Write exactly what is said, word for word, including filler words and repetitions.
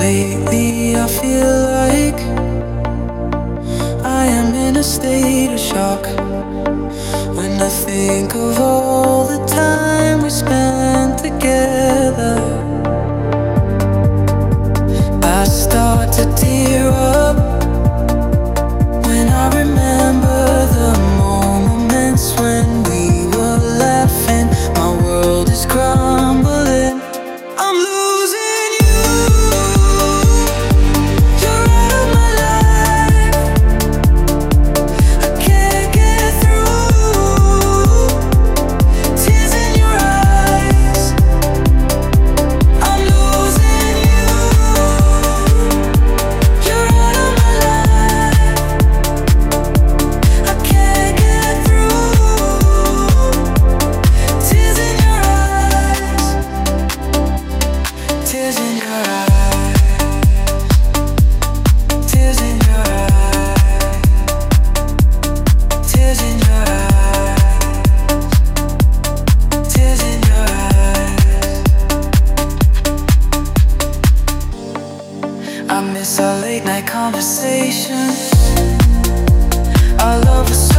lately I feel like I am in a state of shock when I think of all the time we spent together. I start to tear up when I remember the moments when we were laughing. My world is crumbling. I'm losing you. You're out of my life. I can't get through. Tears in your eyes. I'm losing you. You're out of my life. I can't get through. Tears in your eyes. Tears in your eyes. Tears in your eyes. Tears in your eyes. Tears in your eyes. I miss our late night conversations. Our love was